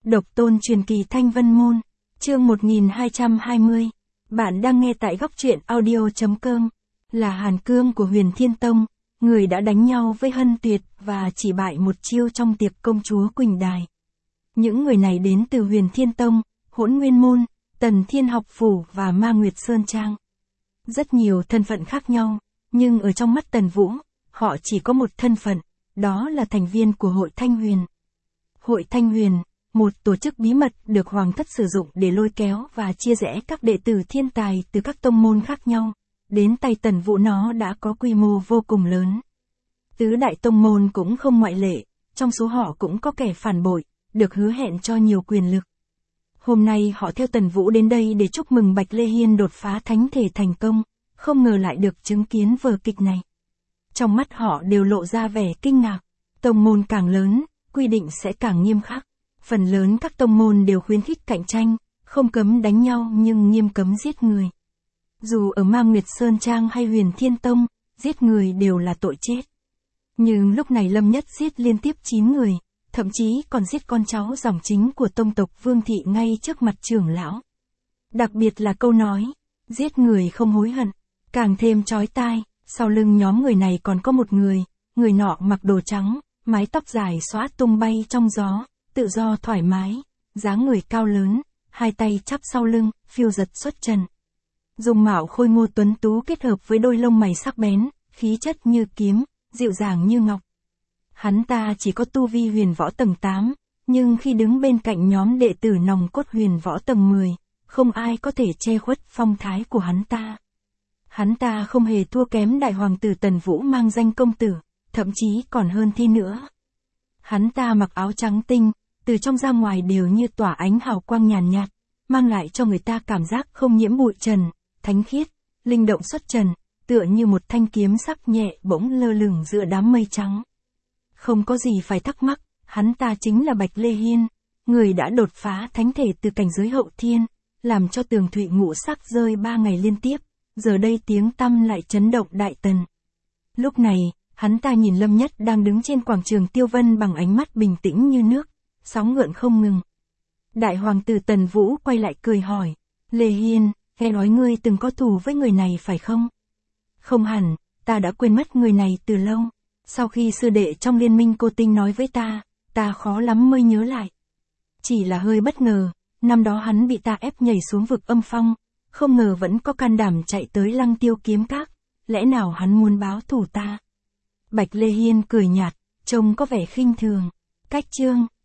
Độc tôn truyền kỳ Thanh Vân Môn, chương 1220. Bạn đang nghe tại góc truyện audio.com. Là Hàn Cương của Huyền Thiên Tông, người đã đánh nhau với Hân Tuyệt và chỉ bại một chiêu trong tiệc công chúa Quỳnh Đài. Những người này đến từ Huyền Thiên Tông, Hỗn Nguyên Môn, Tần Thiên Học Phủ và Ma Nguyệt Sơn Trang. Rất nhiều thân phận khác nhau, nhưng ở trong mắt Tần Vũ, họ chỉ có một thân phận, đó là thành viên của Hội Thanh Huyền. Hội Thanh Huyền, một tổ chức bí mật được Hoàng thất sử dụng để lôi kéo và chia rẽ các đệ tử thiên tài từ các tông môn khác nhau. Đến tay Tần Vũ nó đã có quy mô vô cùng lớn. Tứ đại tông môn cũng không ngoại lệ, trong số họ cũng có kẻ phản bội, được hứa hẹn cho nhiều quyền lực. Hôm nay họ theo Tần Vũ đến đây để chúc mừng Bạch Lê Hiên đột phá thánh thể thành công, không ngờ lại được chứng kiến vở kịch này. Trong mắt họ đều lộ ra vẻ kinh ngạc, tông môn càng lớn, quy định sẽ càng nghiêm khắc. Phần lớn các tông môn đều khuyến khích cạnh tranh, không cấm đánh nhau nhưng nghiêm cấm giết người. Dù ở Ma Nguyệt Sơn Trang hay Huyền Thiên Tông, giết người đều là tội chết. Nhưng lúc này Lâm Nhất giết liên tiếp 9 người, thậm chí còn giết con cháu dòng chính của tông tộc Vương Thị ngay trước mặt trưởng lão. Đặc biệt là câu nói, giết người không hối hận, càng thêm chói tai. Sau lưng nhóm người này còn có một người nọ mặc đồ trắng, mái tóc dài xõa tung bay trong gió, tự do thoải mái, dáng người cao lớn, hai tay chắp sau lưng, phiêu giật xuất trần. Dung mạo khôi ngô tuấn tú kết hợp với đôi lông mày sắc bén, khí chất như kiếm, dịu dàng như ngọc. Hắn ta chỉ có tu vi huyền võ tầng 8, nhưng khi đứng bên cạnh nhóm đệ tử nòng cốt huyền võ tầng 10, không ai có thể che khuất phong thái của hắn ta. Hắn ta không hề thua kém đại hoàng tử Tần Vũ mang danh công tử, thậm chí còn hơn thi nữa. Hắn ta mặc áo trắng tinh, từ trong ra ngoài đều như tỏa ánh hào quang nhàn nhạt, mang lại cho người ta cảm giác không nhiễm bụi trần, thánh khiết, linh động xuất trần, tựa như một thanh kiếm sắc nhẹ bỗng lơ lửng giữa đám mây trắng. Không có gì phải thắc mắc, hắn ta chính là Bạch Lê Hiên, người đã đột phá thánh thể từ cảnh giới hậu thiên, làm cho tường thụy ngũ sắc rơi 3 ngày liên tiếp, giờ đây tiếng tăm lại chấn động Đại Tần. Lúc này, hắn ta nhìn Lâm Nhất đang đứng trên quảng trường Tiêu Vân bằng ánh mắt bình tĩnh như nước, sóng gợn không ngừng. Đại hoàng tử Tần Vũ quay lại cười hỏi, Lê Hiên, nghe nói ngươi từng có thù với người này phải không? Không hẳn, ta đã quên mất người này từ lâu. Sau khi sư đệ trong liên minh cô tinh nói với ta khó lắm mới nhớ lại. Chỉ là hơi bất ngờ, năm đó hắn bị ta ép nhảy xuống vực âm phong, không ngờ vẫn có can đảm chạy tới Lăng Tiêu kiếm các, lẽ nào hắn muốn báo thù ta? Bạch Lê Hiên cười nhạt, trông có vẻ khinh thường. Cách chương